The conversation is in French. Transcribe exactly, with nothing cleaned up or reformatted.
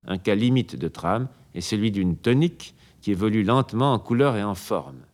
un cas limite de trame est celui d'une tonique qui évolue lentement en couleur et en forme.